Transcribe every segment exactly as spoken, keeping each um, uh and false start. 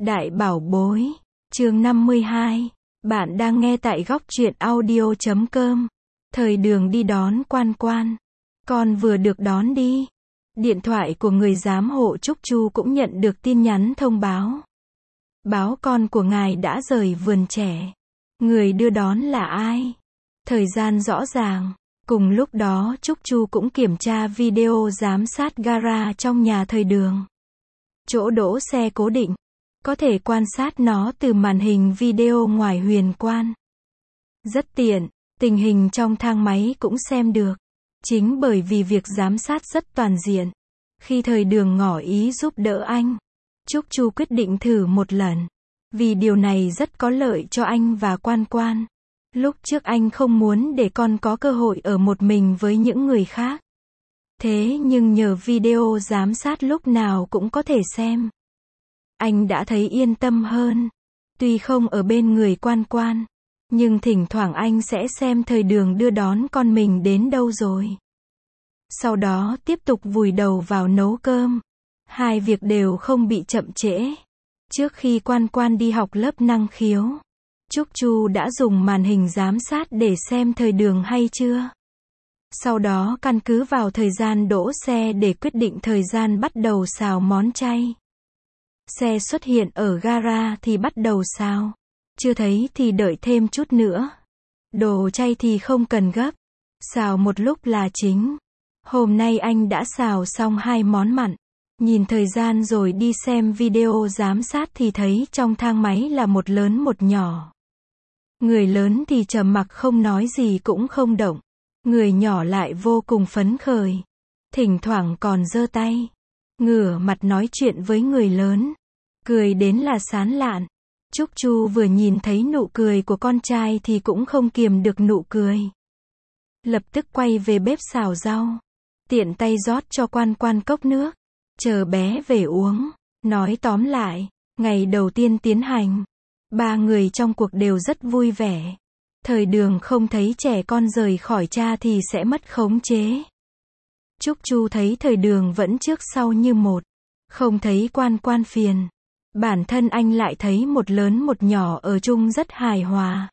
Đại bảo bối, chương năm mươi hai. Bạn đang nghe tại góc truyện audio chấm com. Thời đường đi đón Quan Quan. Con vừa được đón đi. Điện thoại của người giám hộ Trúc Chu cũng nhận được tin nhắn thông báo. Báo con của ngài đã rời vườn trẻ. Người đưa đón là ai? Thời gian rõ ràng. Cùng lúc đó Trúc Chu cũng kiểm tra video giám sát gara trong nhà thời đường. Chỗ đỗ xe cố định. Có thể quan sát nó từ màn hình video ngoài huyền quan. Rất tiện, tình hình trong thang máy cũng xem được. Chính bởi vì việc giám sát rất toàn diện. Khi thời đường ngỏ ý giúp đỡ anh, Trúc Chu quyết định thử một lần. Vì điều này rất có lợi cho anh và Quan Quan. Lúc trước anh không muốn để con có cơ hội ở một mình với những người khác. Thế nhưng nhờ video giám sát lúc nào cũng có thể xem, anh đã thấy yên tâm hơn. Tuy không ở bên người Quan Quan, nhưng thỉnh thoảng anh sẽ xem thời đường đưa đón con mình đến đâu rồi. Sau đó tiếp tục vùi đầu vào nấu cơm. Hai việc đều không bị chậm trễ. Trước khi Quan Quan đi học lớp năng khiếu, Trúc Chu đã dùng màn hình giám sát để xem thời đường hay chưa. Sau đó căn cứ vào thời gian đỗ xe để quyết định thời gian bắt đầu xào món chay. Xe xuất hiện ở gara thì bắt đầu xào. Chưa thấy thì đợi thêm chút nữa. Đồ chay thì không cần gấp. Xào một lúc là chính. Hôm nay anh đã xào xong hai món mặn. Nhìn thời gian rồi đi xem video giám sát thì thấy trong thang máy là một lớn một nhỏ. Người lớn thì trầm mặc không nói gì cũng không động. Người nhỏ lại vô cùng phấn khởi. Thỉnh thoảng còn giơ tay, ngửa mặt nói chuyện với người lớn. Cười đến là sán lạn. Trúc Chu vừa nhìn thấy nụ cười của con trai thì cũng không kiềm được nụ cười. Lập tức quay về bếp xào rau. Tiện tay rót cho Quan Quan cốc nước. Chờ bé về uống. Nói tóm lại, ngày đầu tiên tiến hành, ba người trong cuộc đều rất vui vẻ. Thời đường không thấy trẻ con rời khỏi cha thì sẽ mất khống chế. Trúc Chu thấy thời đường vẫn trước sau như một. Không thấy Quan Quan phiền. Bản thân anh lại thấy một lớn một nhỏ ở chung rất hài hòa.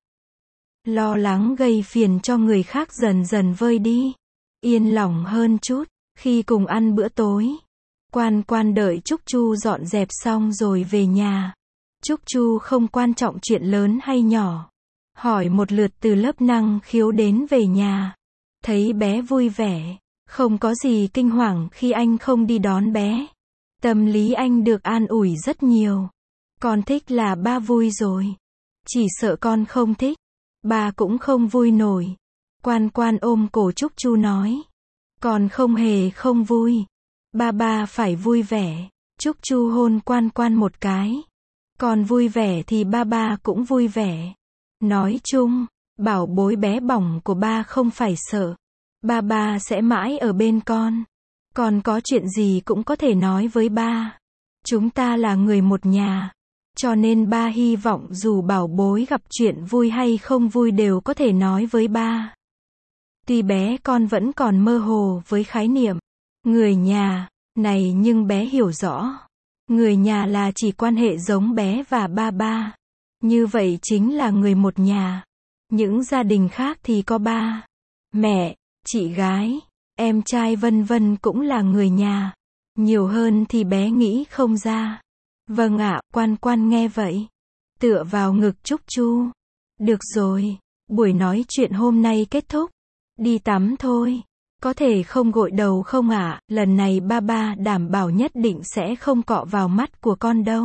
Lo lắng gây phiền cho người khác dần dần vơi đi. Yên lòng hơn chút. Khi cùng ăn bữa tối, Quan Quan đợi Trúc Chu dọn dẹp xong rồi về nhà. Trúc Chu không quan trọng chuyện lớn hay nhỏ. Hỏi một lượt từ lớp năng khiếu đến về nhà. Thấy bé vui vẻ. Không có gì kinh hoàng khi anh không đi đón bé. Tâm lý anh được an ủi rất nhiều. Con thích là ba vui rồi. Chỉ sợ con không thích, ba cũng không vui nổi. Quan Quan ôm cổ Trúc Chu nói. Con không hề không vui. Ba ba phải vui vẻ. Trúc Chu hôn Quan Quan một cái. Con vui vẻ thì ba ba cũng vui vẻ. Nói chung, bảo bối bé bỏng của ba không phải sợ. Ba ba sẽ mãi ở bên con. Con có chuyện gì cũng có thể nói với ba. Chúng ta là người một nhà. Cho nên ba hy vọng dù bảo bối gặp chuyện vui hay không vui đều có thể nói với ba. Tuy bé con vẫn còn mơ hồ với khái niệm người nhà này nhưng bé hiểu rõ. Người nhà là chỉ quan hệ giống bé và ba ba. Như vậy chính là người một nhà. Những gia đình khác thì có ba, mẹ, chị gái, em trai vân vân cũng là người nhà. Nhiều hơn thì bé nghĩ không ra. Vâng ạ, Quan Quan nghe vậy. Tựa vào ngực Trúc Chu. Được rồi, buổi nói chuyện hôm nay kết thúc. Đi tắm thôi. Có thể không gội đầu không ạ? Lần này ba ba đảm bảo nhất định sẽ không cọ vào mắt của con đâu.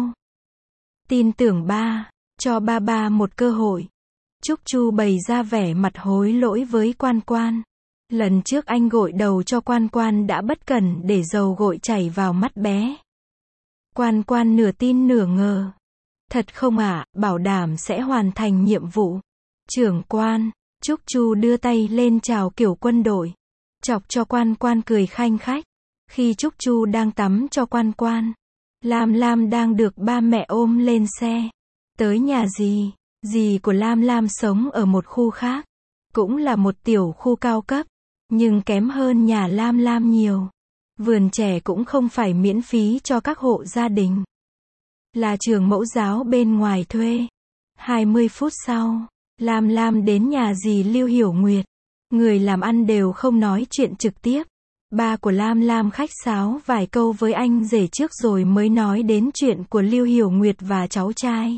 Tin tưởng ba. Cho ba ba một cơ hội. Trúc Chu bày ra vẻ mặt hối lỗi với Quan Quan. Lần trước anh gội đầu cho Quan Quan đã bất cẩn để dầu gội chảy vào mắt bé. Quan Quan nửa tin nửa ngờ. Thật không ạ? Bảo đảm sẽ hoàn thành nhiệm vụ. Trưởng Quan. Trúc Chu đưa tay lên chào kiểu quân đội. Chọc cho Quan Quan cười khanh khách. Khi Trúc Chu đang tắm cho Quan Quan, Lam Lam đang được ba mẹ ôm lên xe. Tới nhà dì. Dì của Lam Lam sống ở một khu khác. Cũng là một tiểu khu cao cấp. Nhưng kém hơn nhà Lam Lam nhiều. Vườn trẻ cũng không phải miễn phí cho các hộ gia đình. là trường mẫu giáo bên ngoài thuê. hai mươi phút sau, Lam Lam đến nhà dì Lưu Hiểu Nguyệt. Người làm ăn đều không nói chuyện trực tiếp. Ba của Lam Lam khách sáo vài câu với anh rể trước rồi mới nói đến chuyện của Lưu Hiểu Nguyệt và cháu trai.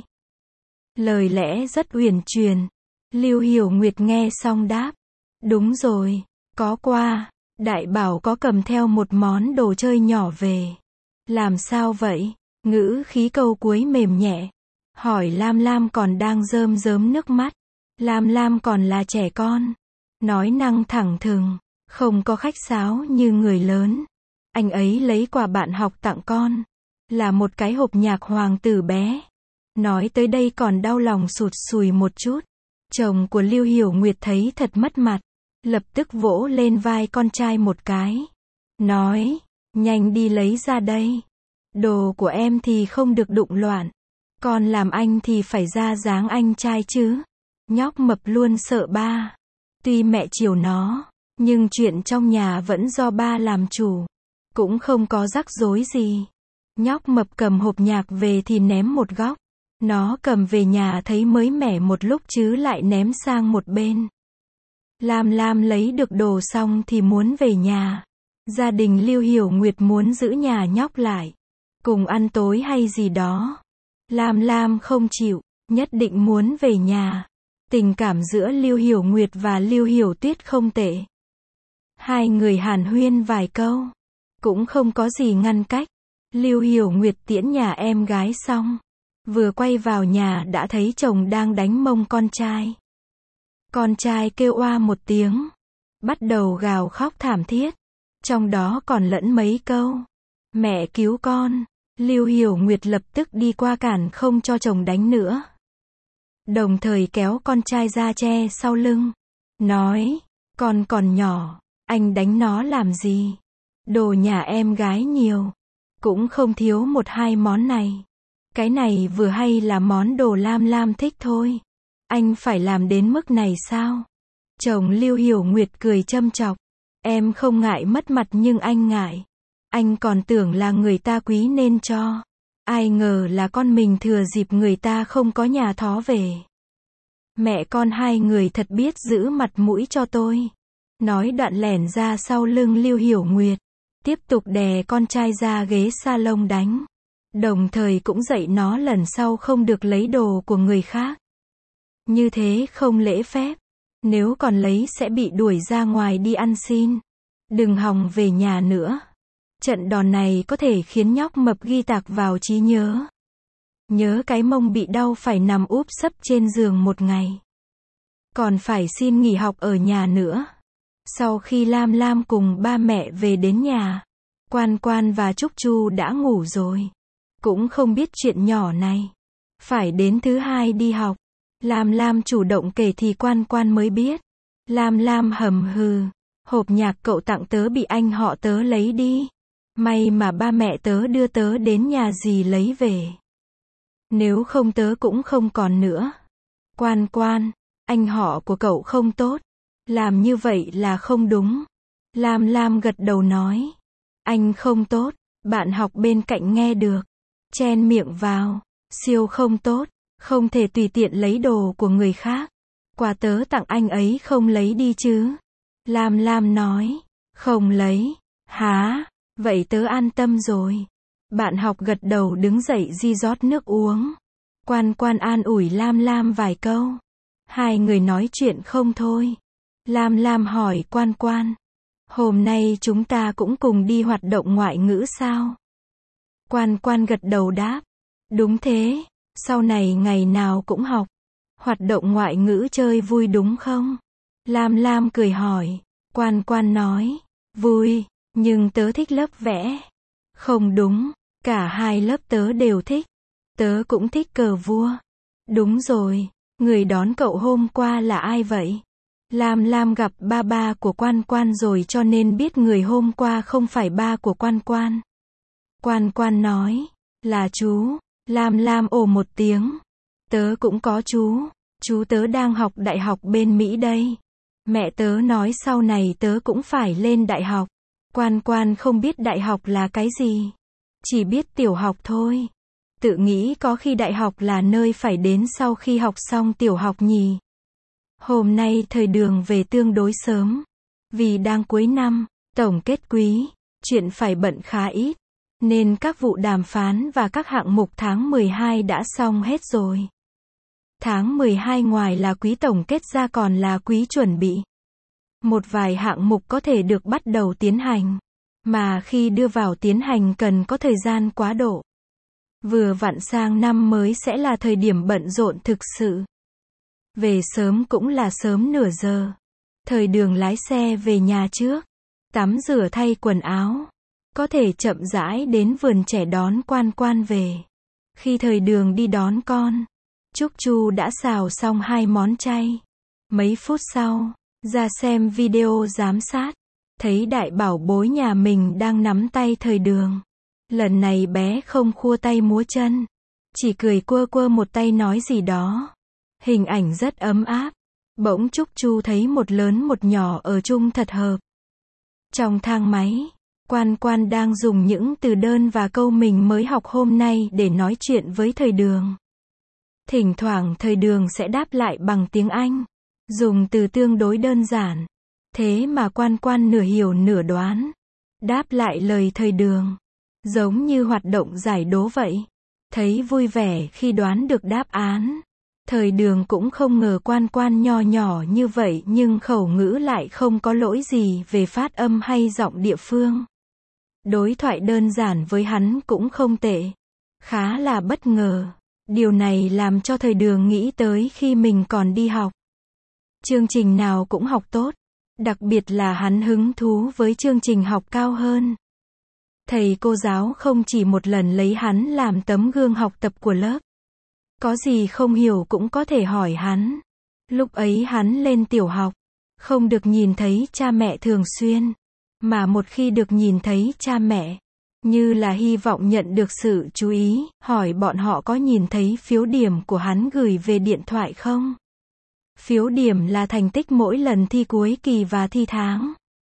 Lời lẽ rất uyển chuyển. Lưu Hiểu Nguyệt nghe xong đáp. Đúng rồi, có qua. Đại bảo có cầm theo một món đồ chơi nhỏ về. Làm sao vậy? Ngữ khí câu cuối mềm nhẹ. Hỏi Lam Lam còn đang rơm rớm nước mắt. Lam Lam còn là trẻ con. Nói năng thẳng thừng. Không có khách sáo như người lớn. Anh ấy lấy quà bạn học tặng con. Là một cái hộp nhạc hoàng tử bé. Nói tới đây còn đau lòng sụt sùi một chút. Chồng của Lưu Hiểu Nguyệt thấy thật mất mặt. Lập tức vỗ lên vai con trai một cái. Nói, nhanh đi lấy ra đây. Đồ của em thì không được đụng loạn. Con làm anh thì phải ra dáng anh trai chứ. Nhóc mập luôn sợ ba. Tuy mẹ chiều nó, nhưng chuyện trong nhà vẫn do ba làm chủ. Cũng không có rắc rối gì. Nhóc mập cầm hộp nhạc về thì ném một góc. Nó cầm về nhà thấy mới mẻ một lúc chứ lại ném sang một bên. Lam Lam lấy được đồ xong thì muốn về nhà. Gia đình Lưu Hiểu Nguyệt muốn giữ nhà nhóc lại. Cùng ăn tối hay gì đó. Lam Lam không chịu, nhất định muốn về nhà. Tình cảm giữa Lưu Hiểu Nguyệt và Lưu Hiểu Tuyết không tệ. Hai người hàn huyên vài câu. Cũng không có gì ngăn cách. Lưu Hiểu Nguyệt tiễn nhà em gái xong. Vừa quay vào nhà đã thấy chồng đang đánh mông con trai. Con trai kêu oa một tiếng. Bắt đầu gào khóc thảm thiết. Trong đó còn lẫn mấy câu. Mẹ cứu con. Lưu Hiểu Nguyệt lập tức đi qua cản không cho chồng đánh nữa. Đồng thời kéo con trai ra che sau lưng. Nói, con còn nhỏ, anh đánh nó làm gì? Đồ nhà em gái nhiều. Cũng không thiếu một hai món này. Cái này vừa hay là món đồ Lam Lam thích thôi. Anh phải làm đến mức này sao? Chồng Lưu Hiểu Nguyệt cười châm chọc. Em không ngại mất mặt nhưng anh ngại. Anh còn tưởng là người ta quý nên cho. Ai ngờ là con mình thừa dịp người ta không có nhà thó về. Mẹ con hai người thật biết giữ mặt mũi cho tôi. Nói đoạn lẻn ra sau lưng Lưu Hiểu Nguyệt. Tiếp tục đè con trai ra ghế salon đánh. Đồng thời cũng dạy nó lần sau không được lấy đồ của người khác. Như thế không lễ phép. Nếu còn lấy sẽ bị đuổi ra ngoài đi ăn xin. Đừng hòng về nhà nữa. Trận đòn này có thể khiến nhóc mập ghi tạc vào trí nhớ. Nhớ cái mông bị đau phải nằm úp sấp trên giường một ngày. Còn phải xin nghỉ học ở nhà nữa. Sau khi Lam Lam cùng ba mẹ về đến nhà, Quan Quan và Trúc Chu đã ngủ rồi. Cũng không biết chuyện nhỏ này. Phải đến thứ hai đi học. Lam Lam chủ động kể thì Quan Quan mới biết. Lam Lam hầm hừ. Hộp nhạc cậu tặng tớ bị anh họ tớ lấy đi. May mà ba mẹ tớ đưa tớ đến nhà dì lấy về. Nếu không tớ cũng không còn nữa. Quan Quan, anh họ của cậu không tốt. Làm như vậy là không đúng. Lam Lam gật đầu nói. Anh không tốt. Bạn học bên cạnh nghe được. Chen miệng vào. Siêu không tốt. Không thể tùy tiện lấy đồ của người khác. Quà tớ tặng anh ấy không lấy đi chứ. Lam Lam nói. Không lấy. Hả? Vậy tớ an tâm rồi. Bạn học gật đầu đứng dậy di rót nước uống. Quan Quan an ủi Lam Lam vài câu. Hai người nói chuyện không thôi. Lam Lam hỏi Quan Quan. Hôm nay chúng ta cũng cùng đi hoạt động ngoại ngữ sao? Quan Quan gật đầu đáp. Đúng thế, sau này ngày nào cũng học. Hoạt động ngoại ngữ chơi vui đúng không? Lam Lam cười hỏi. Quan Quan nói. Vui, nhưng tớ thích lớp vẽ. Không đúng, cả hai lớp tớ đều thích. Tớ cũng thích cờ vua. Đúng rồi, người đón cậu hôm qua là ai vậy? Lam Lam gặp ba ba của Quan Quan rồi cho nên biết người hôm qua không phải ba của Quan Quan. Quan Quan nói, là chú. Lam Lam ồ một tiếng. Tớ cũng có chú. Chú tớ đang học đại học bên Mỹ đây. Mẹ tớ nói sau này tớ cũng phải lên đại học. Quan Quan không biết đại học là cái gì. Chỉ biết tiểu học thôi. tự nghĩ có khi đại học là nơi phải đến sau khi học xong tiểu học nhỉ. Hôm nay thời đường về tương đối sớm. Vì đang cuối năm, tổng kết quý, chuyện phải bận khá ít. Nên các vụ đàm phán và các hạng mục tháng mười hai đã xong hết rồi. Tháng mười hai ngoài là quý tổng kết ra còn là quý chuẩn bị. Một vài hạng mục có thể được bắt đầu tiến hành. Mà khi đưa vào tiến hành cần có thời gian quá độ. Vừa vặn sang năm mới sẽ là thời điểm bận rộn thực sự. Về sớm cũng là sớm nửa giờ. Thời đường lái xe về nhà trước. Tắm rửa thay quần áo. Có thể chậm rãi đến vườn trẻ đón Quan Quan về. Khi thời đường đi đón con, Trúc Chu đã xào xong hai món chay. Mấy phút sau, ra xem video giám sát. Thấy đại bảo bối nhà mình đang nắm tay thời đường. Lần này bé không khua tay múa chân. Chỉ cười quơ quơ một tay nói gì đó. Hình ảnh rất ấm áp. Bỗng Trúc Chu thấy một lớn một nhỏ ở chung thật hợp. Trong thang máy, Quan Quan đang dùng những từ đơn và câu mình mới học hôm nay để nói chuyện với thời đường. Thỉnh thoảng thời đường sẽ đáp lại bằng tiếng Anh. Dùng từ tương đối đơn giản. Thế mà Quan Quan nửa hiểu nửa đoán. Đáp lại lời thời đường. Giống như hoạt động giải đố vậy. Thấy vui vẻ khi đoán được đáp án. Thời đường cũng không ngờ Quan Quan nho nhỏ như vậy nhưng khẩu ngữ lại không có lỗi gì về phát âm hay giọng địa phương. Đối thoại đơn giản với hắn cũng không tệ. Khá là bất ngờ. Điều này làm cho thời đường nghĩ tới khi mình còn đi học. Chương trình nào cũng học tốt. Đặc biệt là hắn hứng thú với chương trình học cao hơn. Thầy cô giáo không chỉ một lần lấy hắn làm tấm gương học tập của lớp. Có gì không hiểu cũng có thể hỏi hắn. Lúc ấy hắn lên tiểu học, không được nhìn thấy cha mẹ thường xuyên. Mà một khi được nhìn thấy cha mẹ, như là hy vọng nhận được sự chú ý, hỏi bọn họ có nhìn thấy phiếu điểm của hắn gửi về điện thoại không? Phiếu điểm là thành tích mỗi lần thi cuối kỳ và thi tháng.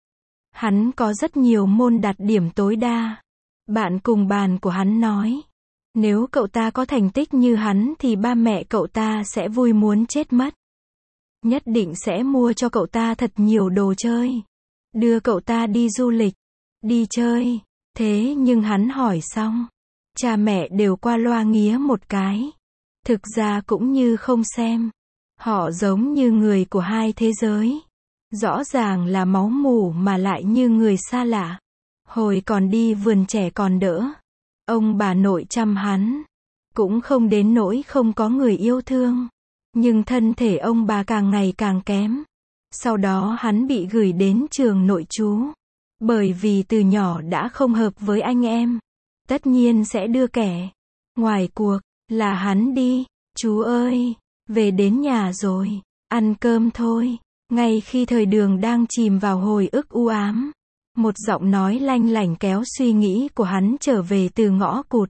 Hắn có rất nhiều môn đạt điểm tối đa. Bạn cùng bàn của hắn nói, nếu cậu ta có thành tích như hắn thì ba mẹ cậu ta sẽ vui muốn chết mất. Nhất định sẽ mua cho cậu ta thật nhiều đồ chơi. Đưa cậu ta đi du lịch, đi chơi. Thế nhưng hắn hỏi xong, cha mẹ đều qua loa nghía một cái. Thực ra cũng như không xem. Họ giống như người của hai thế giới. Rõ ràng là máu mủ mà lại như người xa lạ. Hồi còn đi vườn trẻ còn đỡ. Ông bà nội chăm hắn. Cũng không đến nỗi không có người yêu thương. Nhưng thân thể ông bà càng ngày càng kém. Sau đó hắn bị gửi đến trường nội trú. Bởi vì từ nhỏ đã không hợp với anh em. Tất nhiên sẽ đưa kẻ ngoài cuộc, là hắn đi. Chú ơi, về đến nhà rồi, ăn cơm thôi. Ngay khi thời đường đang chìm vào hồi ức u ám, một giọng nói lanh lảnh kéo suy nghĩ của hắn trở về từ ngõ cụt.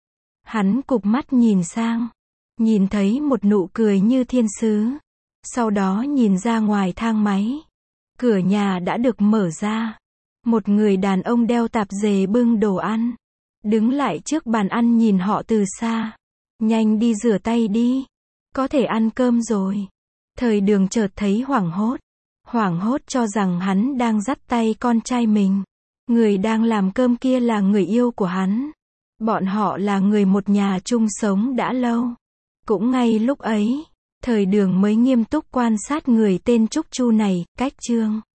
Hắn cụp mắt nhìn sang, nhìn thấy một nụ cười như thiên sứ. Sau đó nhìn ra ngoài thang máy. Cửa nhà đã được mở ra. Một người đàn ông đeo tạp dề bưng đồ ăn. Đứng lại trước bàn ăn nhìn họ từ xa. Nhanh đi rửa tay đi. Có thể ăn cơm rồi. Thời đường chợt thấy hoảng hốt. Hoảng hốt cho rằng hắn đang dắt tay con trai mình. Người đang làm cơm kia là người yêu của hắn. Bọn họ là người một nhà chung sống đã lâu. Cũng ngay lúc ấy, thời đường mới nghiêm túc quan sát người tên Trúc Chu này, cách chương.